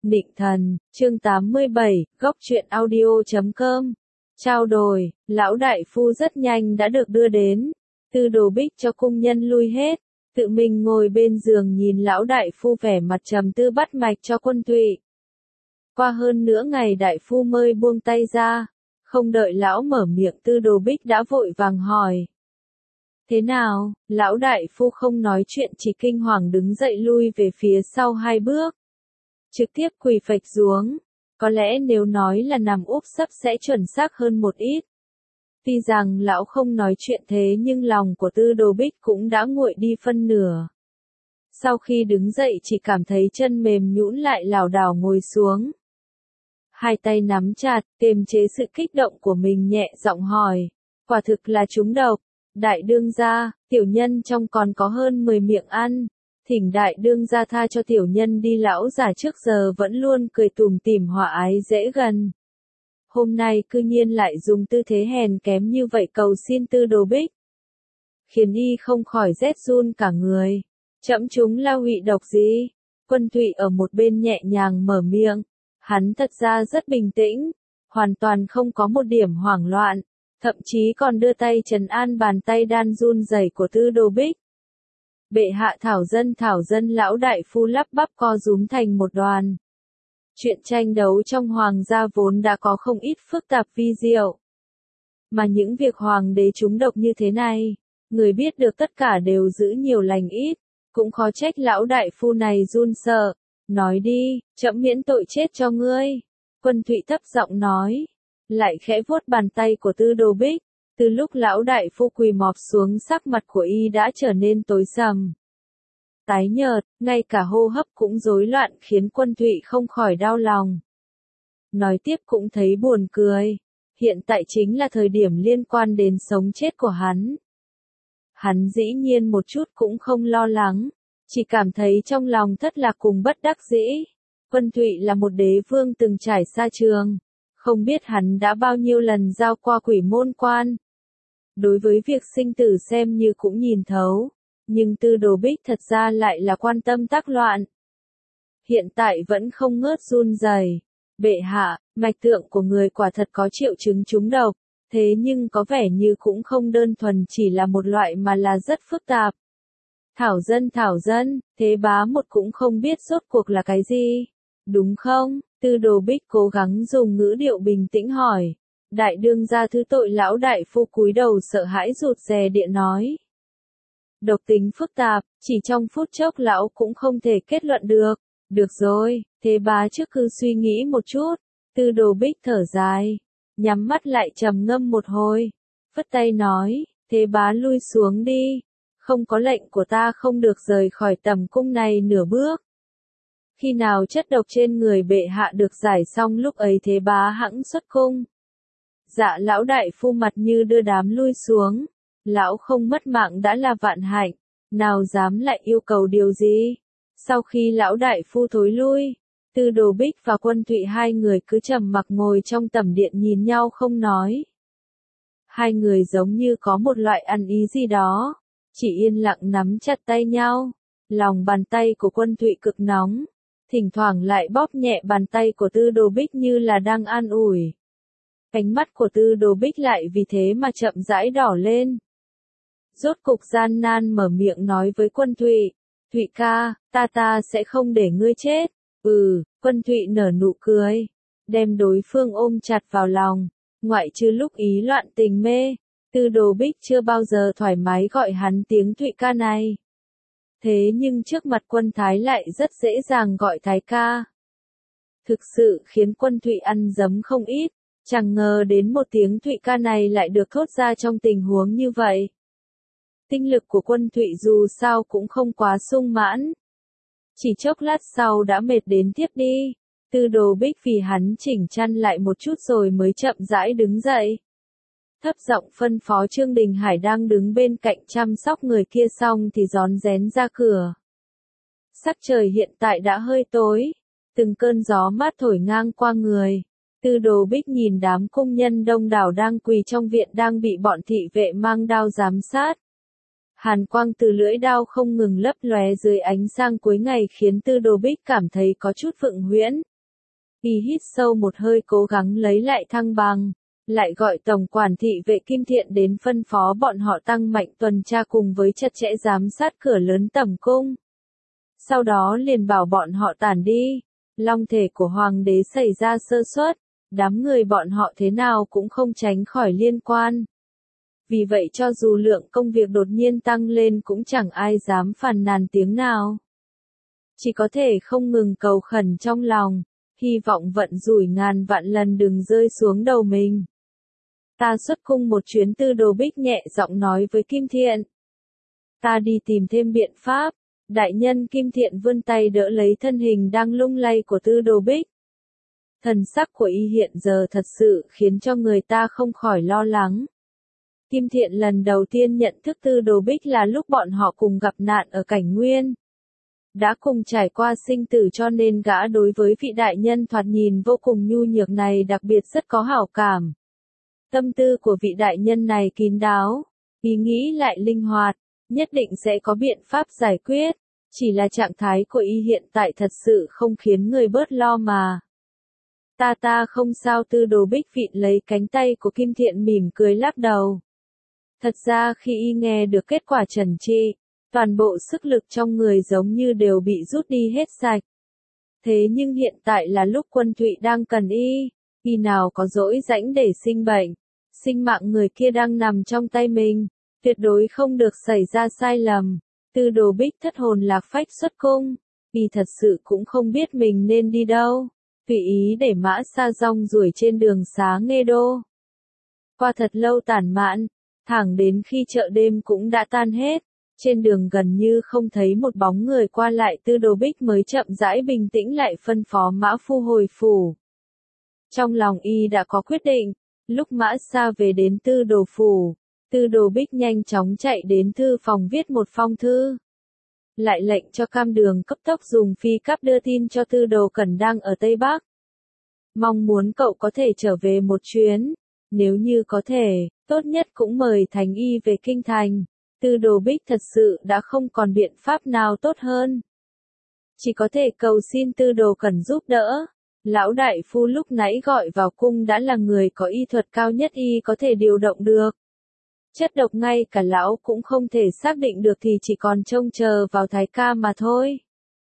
Nịnh thần, chương 87, góc truyện audio.com. Trao đổi, lão đại phu rất nhanh đã được đưa đến. Tư Đồ Bích cho cung nhân lui hết, tự mình ngồi bên giường nhìn lão đại phu vẻ mặt trầm tư bắt mạch cho Quân Thụy. Qua hơn nửa ngày đại phu mới buông tay ra, không đợi lão mở miệng Tư Đồ Bích đã vội vàng hỏi. Thế nào? Lão đại phu không nói chuyện chỉ kinh hoàng đứng dậy lui về phía sau 2 bước. Trực tiếp quỳ phịch xuống. Có lẽ nếu nói là nằm úp sấp sẽ chuẩn xác hơn một ít. Tuy rằng lão không nói chuyện thế nhưng lòng của Tư Đồ Bích cũng đã nguội đi phân nửa. Sau khi đứng dậy chỉ cảm thấy chân mềm nhũn lại lảo đảo ngồi xuống. Hai tay nắm chặt, kiềm chế sự kích động của mình nhẹ giọng hỏi. Quả thực là trúng độc. Đại đương gia, tiểu nhân trong còn có hơn 10 miệng ăn. Thỉnh đại đương gia tha cho tiểu nhân đi. Lão già trước giờ vẫn luôn cười tủm tỉm hòa ái dễ gần. Hôm nay cư nhiên lại dùng tư thế hèn kém như vậy cầu xin Tư Đồ Bích. Khiến y không khỏi rét run cả người. Trẫm chúng là hụy độc gì? Quân Thụy ở một bên nhẹ nhàng mở miệng. Hắn thật ra rất bình tĩnh. Hoàn toàn không có một điểm hoảng loạn. Thậm chí còn đưa tay trấn an bàn tay đan run rẩy của Tư Đồ Bích. Bệ hạ thảo dân lão đại phu lắp bắp co rúm thành một đoàn. Chuyện tranh đấu trong hoàng gia vốn đã có không ít phức tạp vi diệu. Mà những việc hoàng đế trúng độc như thế này, người biết được tất cả đều giữ nhiều lành ít, cũng khó trách lão đại phu này run sợ. Nói đi, trẫm miễn tội chết cho ngươi. Quân Thụy thấp giọng nói, lại khẽ vuốt bàn tay của Tư Đồ Bích. Từ lúc lão đại phu quỳ mọp xuống sắc mặt của y đã trở nên tối sầm. Tái nhợt, ngay cả hô hấp cũng rối loạn khiến Quân Thụy không khỏi đau lòng. Nói tiếp cũng thấy buồn cười. Hiện tại chính là thời điểm liên quan đến sống chết của hắn. Hắn dĩ nhiên một chút cũng không lo lắng. Chỉ cảm thấy trong lòng thất lạc cùng bất đắc dĩ. Quân Thụy là một đế vương từng trải xa trường. Không biết hắn đã bao nhiêu lần giao qua quỷ môn quan. Đối với việc sinh tử xem như cũng nhìn thấu, nhưng Tư Đồ Bích thật ra lại là quan tâm tác loạn. Hiện tại vẫn không ngớt run rẩy. Bệ hạ, mạch tượng của người quả thật có triệu chứng trúng độc, thế nhưng có vẻ như cũng không đơn thuần chỉ là một loại mà là rất phức tạp. Thảo dân, thế bá một cũng không biết rốt cuộc là cái gì, đúng không? Tư Đồ Bích cố gắng dùng ngữ điệu bình tĩnh hỏi. Đại đương gia thứ tội lão đại phu cúi đầu sợ hãi rụt rè địa nói. Độc tính phức tạp, chỉ trong phút chốc lão cũng không thể kết luận được. Được rồi, thế bá trước cứ suy nghĩ một chút. Tư Đồ Bích thở dài, nhắm mắt lại trầm ngâm một hồi. Phất tay nói, thế bá lui xuống đi. Không có lệnh của ta không được rời khỏi tầm cung này nửa bước. Khi nào chất độc trên người bệ hạ được giải xong lúc ấy thế bá hẵng xuất cung. Dạ lão đại phu mặt như đưa đám lui xuống. Lão không mất mạng đã là vạn hạnh. Nào dám lại yêu cầu điều gì? Sau khi lão đại phu thối lui, Tư Đồ Bích và Quân Thụy hai người cứ trầm mặc ngồi trong tẩm điện nhìn nhau không nói. Hai người giống như có một loại ăn ý gì đó. Chỉ yên lặng nắm chặt tay nhau. Lòng bàn tay của Quân Thụy cực nóng. Thỉnh thoảng lại bóp nhẹ bàn tay của Tư Đồ Bích như là đang an ủi. Ánh mắt của Tư Đồ Bích lại vì thế mà chậm rãi đỏ lên. Rốt cục gian nan mở miệng nói với Quân Thụy. Thụy ca, ta sẽ không để ngươi chết. Quân Thụy nở nụ cười. Đem đối phương ôm chặt vào lòng. Ngoại trừ lúc ý loạn tình mê. Tư Đồ Bích chưa bao giờ thoải mái gọi hắn tiếng Thụy ca này. Thế nhưng trước mặt Quân Thái lại rất dễ dàng gọi Thái ca. Thực sự khiến Quân Thụy ăn dấm không ít. Chẳng ngờ đến một tiếng Thụy ca này lại được thốt ra trong tình huống như vậy. Tinh lực của Quân Thụy dù sao cũng không quá sung mãn. Chỉ chốc lát sau đã mệt đến thiếp đi. Tư Đồ Bích vì hắn chỉnh chăn lại một chút rồi mới chậm rãi đứng dậy. Thấp giọng phân phó Trương Đình Hải đang đứng bên cạnh chăm sóc người kia xong thì rón rén ra cửa. Sắc trời hiện tại đã hơi tối. Từng cơn gió mát thổi ngang qua người. Tư Đồ Bích nhìn đám công nhân đông đảo đang quỳ trong viện đang bị bọn thị vệ mang đao giám sát. Hàn quang từ lưỡi đao không ngừng lấp lóe dưới ánh sáng cuối ngày khiến Tư Đồ Bích cảm thấy có chút vượng huyễn. Y hít sâu một hơi cố gắng lấy lại thăng bằng, lại gọi tổng quản thị vệ Kim Thiện đến phân phó bọn họ tăng mạnh tuần tra cùng với chặt chẽ giám sát cửa lớn tẩm cung. Sau đó liền bảo bọn họ tản đi. Long thể của hoàng đế xảy ra sơ suất, đám người bọn họ thế nào cũng không tránh khỏi liên quan. Vì vậy cho dù lượng công việc đột nhiên tăng lên cũng chẳng ai dám phàn nàn tiếng nào. Chỉ có thể không ngừng cầu khẩn trong lòng, hy vọng vận rủi ngàn vạn lần đừng rơi xuống đầu mình. Ta xuất cung một chuyến, Tư Đồ Bích nhẹ giọng nói với Kim Thiện. Ta đi tìm thêm biện pháp. Đại nhân Kim Thiện vươn tay đỡ lấy thân hình đang lung lay của Tư Đồ Bích. Thần sắc của y hiện giờ thật sự khiến cho người ta không khỏi lo lắng. Kim Thiện lần đầu tiên nhận thức Tư Đồ Bích là lúc bọn họ cùng gặp nạn ở Cảnh Nguyên. Đã cùng trải qua sinh tử cho nên gã đối với vị đại nhân thoạt nhìn vô cùng nhu nhược này đặc biệt rất có hảo cảm. Tâm tư của vị đại nhân này kín đáo, ý nghĩ lại linh hoạt, nhất định sẽ có biện pháp giải quyết. Chỉ là trạng thái của y hiện tại thật sự không khiến người bớt lo mà. Ta không sao. Tư Đồ Bích vịn lấy cánh tay của Kim Thiện mỉm cười lắc đầu. Thật ra khi y nghe được kết quả trần trị, toàn bộ sức lực trong người giống như đều bị rút đi hết sạch. Thế nhưng hiện tại là lúc Quân Thụy đang cần y nào có dỗi rãnh để sinh bệnh. Sinh mạng người kia đang nằm trong tay mình, tuyệt đối không được xảy ra sai lầm. Tư Đồ Bích thất hồn lạc phách xuất cung, y thật sự cũng không biết mình nên đi đâu, tùy ý để Mã Sa rong ruổi trên đường xá Nghê Đô. Qua thật lâu tản mạn, thẳng đến khi chợ đêm cũng đã tan hết, trên đường gần như không thấy một bóng người qua lại, Tư Đồ Bích mới chậm rãi bình tĩnh lại phân phó Mã Phu hồi phủ. Trong lòng y đã có quyết định, lúc Mã Sa về đến Tư Đồ phủ, Tư Đồ Bích nhanh chóng chạy đến thư phòng viết một phong thư. Lại lệnh cho Cam Đường cấp tốc dùng phi cáp đưa tin cho Tư Đồ Cẩn đang ở Tây Bắc. Mong muốn cậu có thể trở về một chuyến, nếu như có thể, tốt nhất cũng mời Thành Y về Kinh Thành. Tư Đồ Bích thật sự đã không còn biện pháp nào tốt hơn. Chỉ có thể cầu xin Tư Đồ Cẩn giúp đỡ. Lão đại phu lúc nãy gọi vào cung đã là người có y thuật cao nhất y có thể điều động được. Chất độc ngay cả lão cũng không thể xác định được thì chỉ còn trông chờ vào Thái ca mà thôi.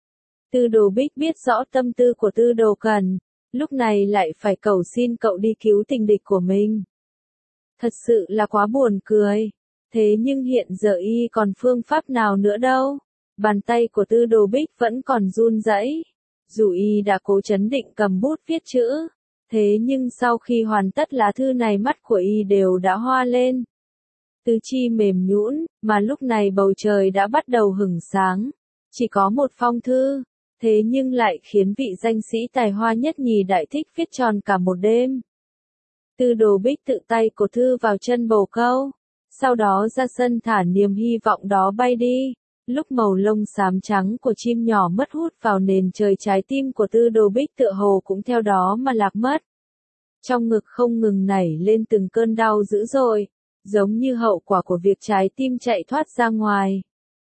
Tư Đồ Bích biết rõ tâm tư của Tư Đồ Cẩn, lúc này lại phải cầu xin cậu đi cứu tình địch của mình. Thật sự là quá buồn cười. Thế nhưng hiện giờ y còn phương pháp nào nữa đâu. Bàn tay của Tư Đồ Bích vẫn còn run rẩy. Dù y đã cố trấn định cầm bút viết chữ, thế nhưng sau khi hoàn tất lá thư này mắt của y đều đã hoa lên. Tứ chi mềm nhũn, mà lúc này bầu trời đã bắt đầu hửng sáng. Chỉ có một phong thư, thế nhưng lại khiến vị danh sĩ tài hoa nhất nhì đại thích viết tròn cả một đêm. Tư Đồ Bích tự tay cột thư vào chân bồ câu, sau đó ra sân thả niềm hy vọng đó bay đi. Lúc màu lông xám trắng của chim nhỏ mất hút vào nền trời, trái tim của Tư Đồ Bích tựa hồ cũng theo đó mà lạc mất. Trong ngực không ngừng nảy lên từng cơn đau dữ dội, giống như hậu quả của việc trái tim chạy thoát ra ngoài.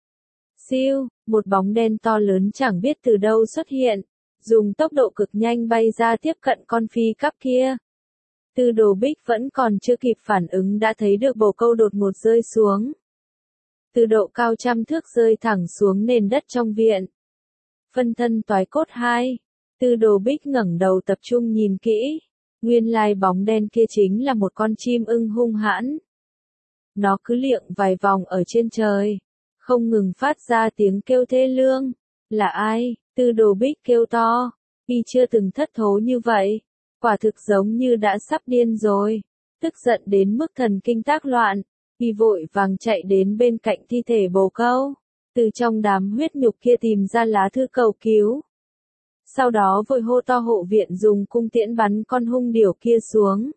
Siêu, một bóng đen to lớn chẳng biết từ đâu xuất hiện, dùng tốc độ cực nhanh bay ra tiếp cận con phi cáp kia. Tư Đồ Bích vẫn còn chưa kịp phản ứng đã thấy được bồ câu đột ngột rơi xuống. Từ độ cao trăm thước rơi thẳng xuống nền đất trong viện. Phân thân toái cốt 2. Tư Đồ Bích ngẩng đầu tập trung nhìn kỹ. Nguyên lai bóng đen kia chính là một con chim ưng hung hãn. Nó cứ liệng vài vòng ở trên trời, không ngừng phát ra tiếng kêu thê lương. Là ai? Tư Đồ Bích kêu to. Y chưa từng thất thố như vậy. Quả thực giống như đã sắp điên rồi. Tức giận đến mức thần kinh tác loạn. Y vội vàng chạy đến bên cạnh thi thể bồ câu, từ trong đám huyết nhục kia tìm ra lá thư cầu cứu. Sau đó vội hô to hộ viện dùng cung tiễn bắn con hung điểu kia xuống.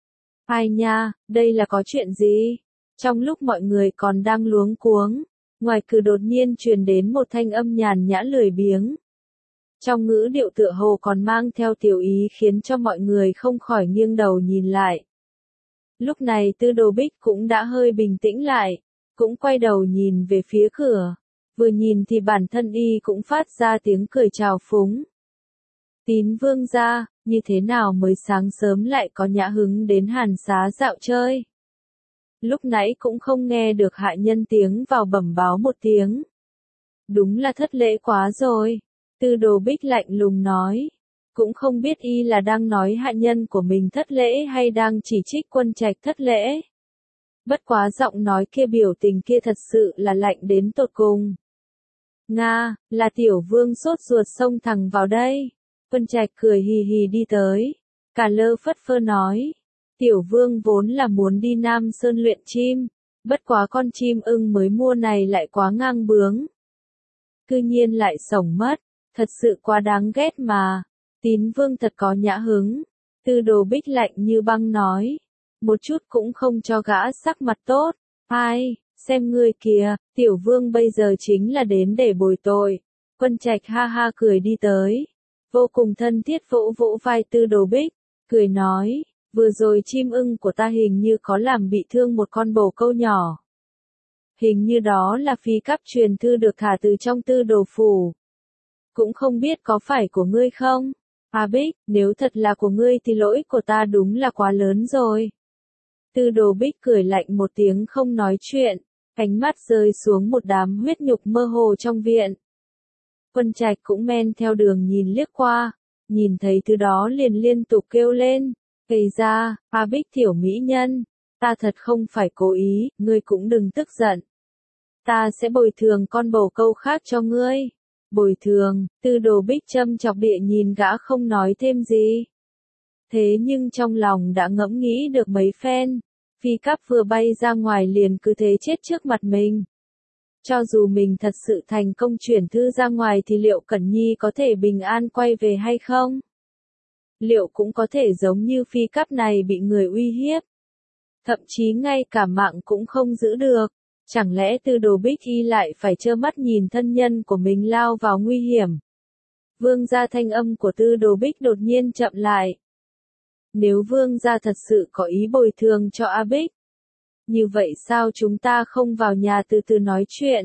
Ai nha, đây là có chuyện gì? Trong lúc mọi người còn đang luống cuống, ngoài cửa đột nhiên truyền đến một thanh âm nhàn nhã lười biếng. Trong ngữ điệu tựa hồ còn mang theo tiểu ý khiến cho mọi người không khỏi nghiêng đầu nhìn lại. Lúc này Tư Đồ Bích cũng đã hơi bình tĩnh lại, cũng quay đầu nhìn về phía cửa, vừa nhìn thì bản thân y cũng phát ra tiếng cười trào phúng. Tín vương gia, như thế nào mới sáng sớm lại có nhã hứng đến Hàn Xá dạo chơi. Lúc nãy cũng không nghe được hạ nhân tiếng vào bẩm báo một tiếng. Đúng là thất lễ quá rồi. Tư Đồ Bích lạnh lùng nói. Cũng không biết y là đang nói hạ nhân của mình thất lễ hay đang chỉ trích Quân Trạch thất lễ. Bất quá giọng nói kia biểu tình kia thật sự là lạnh đến tột cùng. Nga, là tiểu vương sốt ruột xông thẳng vào đây. Quân Trạch cười hì hì đi tới. Cả lơ phất phơ nói. Tiểu vương vốn là muốn đi Nam Sơn luyện chim. Bất quá con chim ưng mới mua này lại quá ngang bướng. Cư nhiên lại sổng mất. Thật sự quá đáng ghét mà. Tín vương thật có nhã hứng. Tư Đồ Bích lạnh như băng nói. Một chút cũng không cho gã sắc mặt tốt. Ai, xem ngươi kìa, tiểu vương bây giờ chính là đến để bồi tội. Quân Trạch ha ha cười đi tới. Vô cùng thân thiết vỗ vỗ vai Tư Đồ Bích. Cười nói, vừa rồi chim ưng của ta hình như có làm bị thương một con bồ câu nhỏ. Hình như đó là phi cấp truyền thư được thả từ trong Tư Đồ phủ. Cũng không biết có phải của ngươi không? A Bích, nếu thật là của ngươi thì lỗi của ta đúng là quá lớn rồi. Tư Đồ Bích cười lạnh một tiếng không nói chuyện, ánh mắt rơi xuống một đám huyết nhục mơ hồ trong viện. Quân Trạch cũng men theo đường nhìn liếc qua, nhìn thấy thứ đó liền liên tục kêu lên, "Ây da, A Bích tiểu mỹ nhân, ta thật không phải cố ý, ngươi cũng đừng tức giận. Ta sẽ bồi thường con bồ câu khác cho ngươi." Bồi thường, Tư Đồ Bích châm chọc địa nhìn gã không nói thêm gì. Thế nhưng trong lòng đã ngẫm nghĩ được mấy phen, phi cấp vừa bay ra ngoài liền cứ thế chết trước mặt mình. Cho dù mình thật sự thành công chuyển thư ra ngoài thì liệu Cẩn Nhi có thể bình an quay về hay không? Liệu cũng có thể giống như phi cấp này bị người uy hiếp? Thậm chí ngay cả mạng cũng không giữ được. Chẳng lẽ Tư Đồ Bích y lại phải trơ mắt nhìn thân nhân của mình lao vào nguy hiểm? Vương gia thanh âm của Tư Đồ Bích đột nhiên chậm lại. Nếu vương gia thật sự có ý bồi thường cho A Bích, như vậy sao chúng ta không vào nhà từ từ nói chuyện?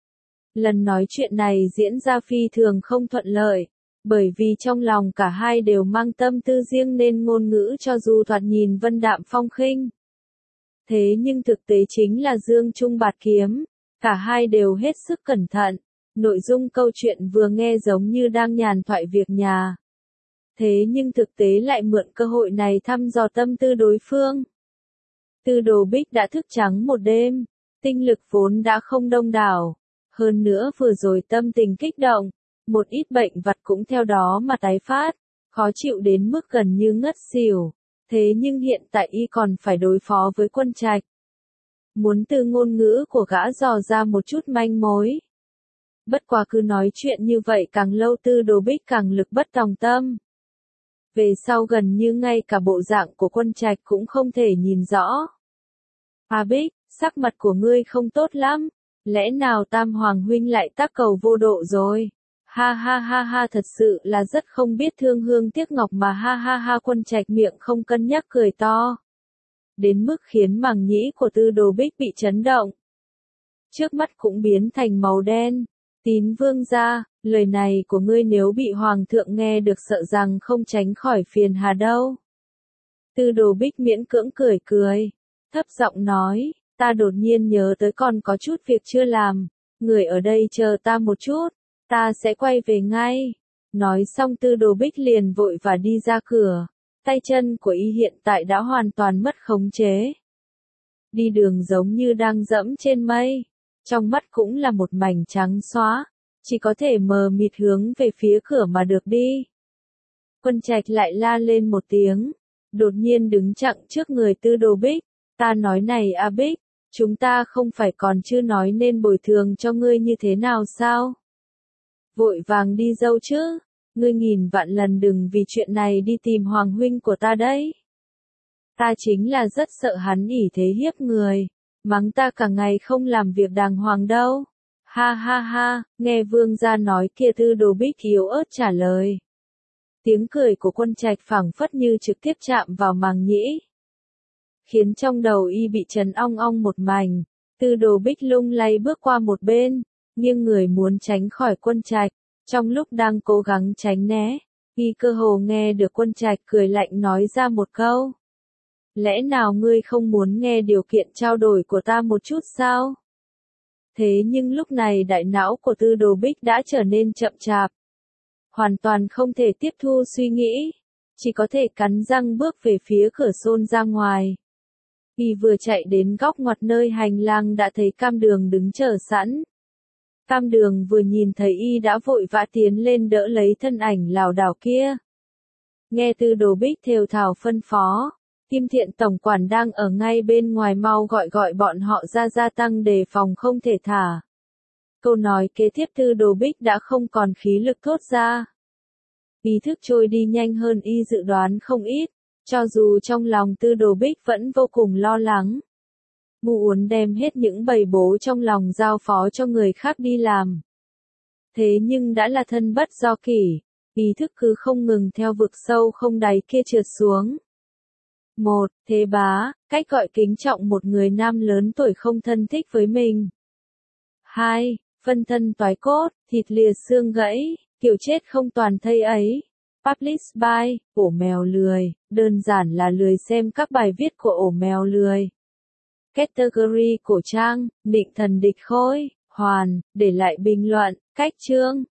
Lần nói chuyện này diễn ra phi thường không thuận lợi, bởi vì trong lòng cả hai đều mang tâm tư riêng nên ngôn ngữ cho dù thoạt nhìn vân đạm phong khinh. Thế nhưng thực tế chính là dương chung bạt kiếm, cả hai đều hết sức cẩn thận, nội dung câu chuyện vừa nghe giống như đang nhàn thoại việc nhà. Thế nhưng thực tế lại mượn cơ hội này thăm dò tâm tư đối phương. Tư Đồ Bích đã thức trắng một đêm, tinh lực vốn đã không đông đảo, hơn nữa vừa rồi tâm tình kích động, một ít bệnh vặt cũng theo đó mà tái phát, khó chịu đến mức gần như ngất xỉu. Thế nhưng hiện tại y còn phải đối phó với Quân Trạch. Muốn từ ngôn ngữ của gã dò ra một chút manh mối. Bất quá cứ nói chuyện như vậy càng lâu Tư Đồ Bích càng lực bất tòng tâm. Về sau gần như ngay cả bộ dạng của Quân Trạch cũng không thể nhìn rõ. A Bích, sắc mặt của ngươi không tốt lắm, lẽ nào Tam Hoàng huynh lại tác cầu vô độ rồi? Ha ha ha ha, thật sự là rất không biết thương hương tiếc ngọc mà, ha ha ha. Quân Trạch miệng không cân nhắc cười to, đến mức khiến màng nhĩ của Tư Đồ Bích bị chấn động. Trước mắt cũng biến thành màu đen. Tín vương gia, lời này của ngươi nếu bị hoàng thượng nghe được sợ rằng không tránh khỏi phiền hà đâu. Tư Đồ Bích miễn cưỡng cười cười, thấp giọng nói, ta đột nhiên nhớ tới còn có chút việc chưa làm, người ở đây chờ ta một chút, ta sẽ quay về ngay. Nói xong Tư Đồ Bích liền vội và đi ra cửa, tay chân của y hiện tại đã hoàn toàn mất khống chế. Đi đường giống như đang dẫm trên mây, trong mắt cũng là một mảnh trắng xóa, chỉ có thể mờ mịt hướng về phía cửa mà được đi. Quân Trạch lại la lên một tiếng, đột nhiên đứng chặn trước người Tư Đồ Bích, ta nói này A Bích, chúng ta không phải còn chưa nói nên bồi thường cho ngươi như thế nào sao? Vội vàng đi dâu chứ, ngươi nghìn vạn lần đừng vì chuyện này đi tìm hoàng huynh của ta đấy. Ta chính là rất sợ hắn ỷ thế hiếp người, mắng ta cả ngày không làm việc đàng hoàng đâu. Ha ha ha, nghe vương gia nói kia, Tư Đồ Bích yếu ớt trả lời. Tiếng cười của Quân Trạch phảng phất như trực tiếp chạm vào màng nhĩ, khiến trong đầu y bị chấn ong ong một mảnh. Tư Đồ Bích lung lay bước qua một bên, nghiêng người muốn tránh khỏi Quân Trạch, trong lúc đang cố gắng tránh né, Y cơ hồ nghe được Quân Trạch cười lạnh nói ra một câu. Lẽ nào ngươi không muốn nghe điều kiện trao đổi của ta một chút sao? Thế nhưng lúc này đại não của Tư Đồ Bích đã trở nên chậm chạp. Hoàn toàn không thể tiếp thu suy nghĩ. Chỉ có thể cắn răng bước về phía cửa xôn ra ngoài. Y vừa chạy đến góc ngoặt nơi hành lang đã thấy Cam Đường đứng chờ sẵn. Cam Đường vừa nhìn thấy Y đã vội vã tiến lên đỡ lấy thân ảnh lảo đảo kia. Nghe Tư Đồ Bích thều thào phân phó, Kim Thiện tổng quản đang ở ngay bên ngoài, mau gọi bọn họ ra, gia tăng đề phòng không thể thả. Câu nói kế tiếp Tư Đồ Bích đã không còn khí lực thốt ra. Ý thức trôi đi nhanh hơn Y dự đoán không ít, cho dù trong lòng Tư Đồ Bích vẫn vô cùng lo lắng. Muốn đem hết những bầy bố trong lòng giao phó cho người khác đi làm. Thế nhưng đã là thân bất do kỷ, ý thức cứ không ngừng theo vực sâu không đáy kia trượt xuống. 1. Thế bá, cách gọi kính trọng một người nam lớn tuổi không thân thích với mình. 2. Phân thân toái cốt, thịt lìa xương gãy, kiểu chết không toàn thây ấy. Publish by, ổ mèo lười, đơn giản là lười xem các bài viết của ổ mèo lười. Category cổ trang, định thần địch khôi, hoàn, để lại bình luận, cách chương.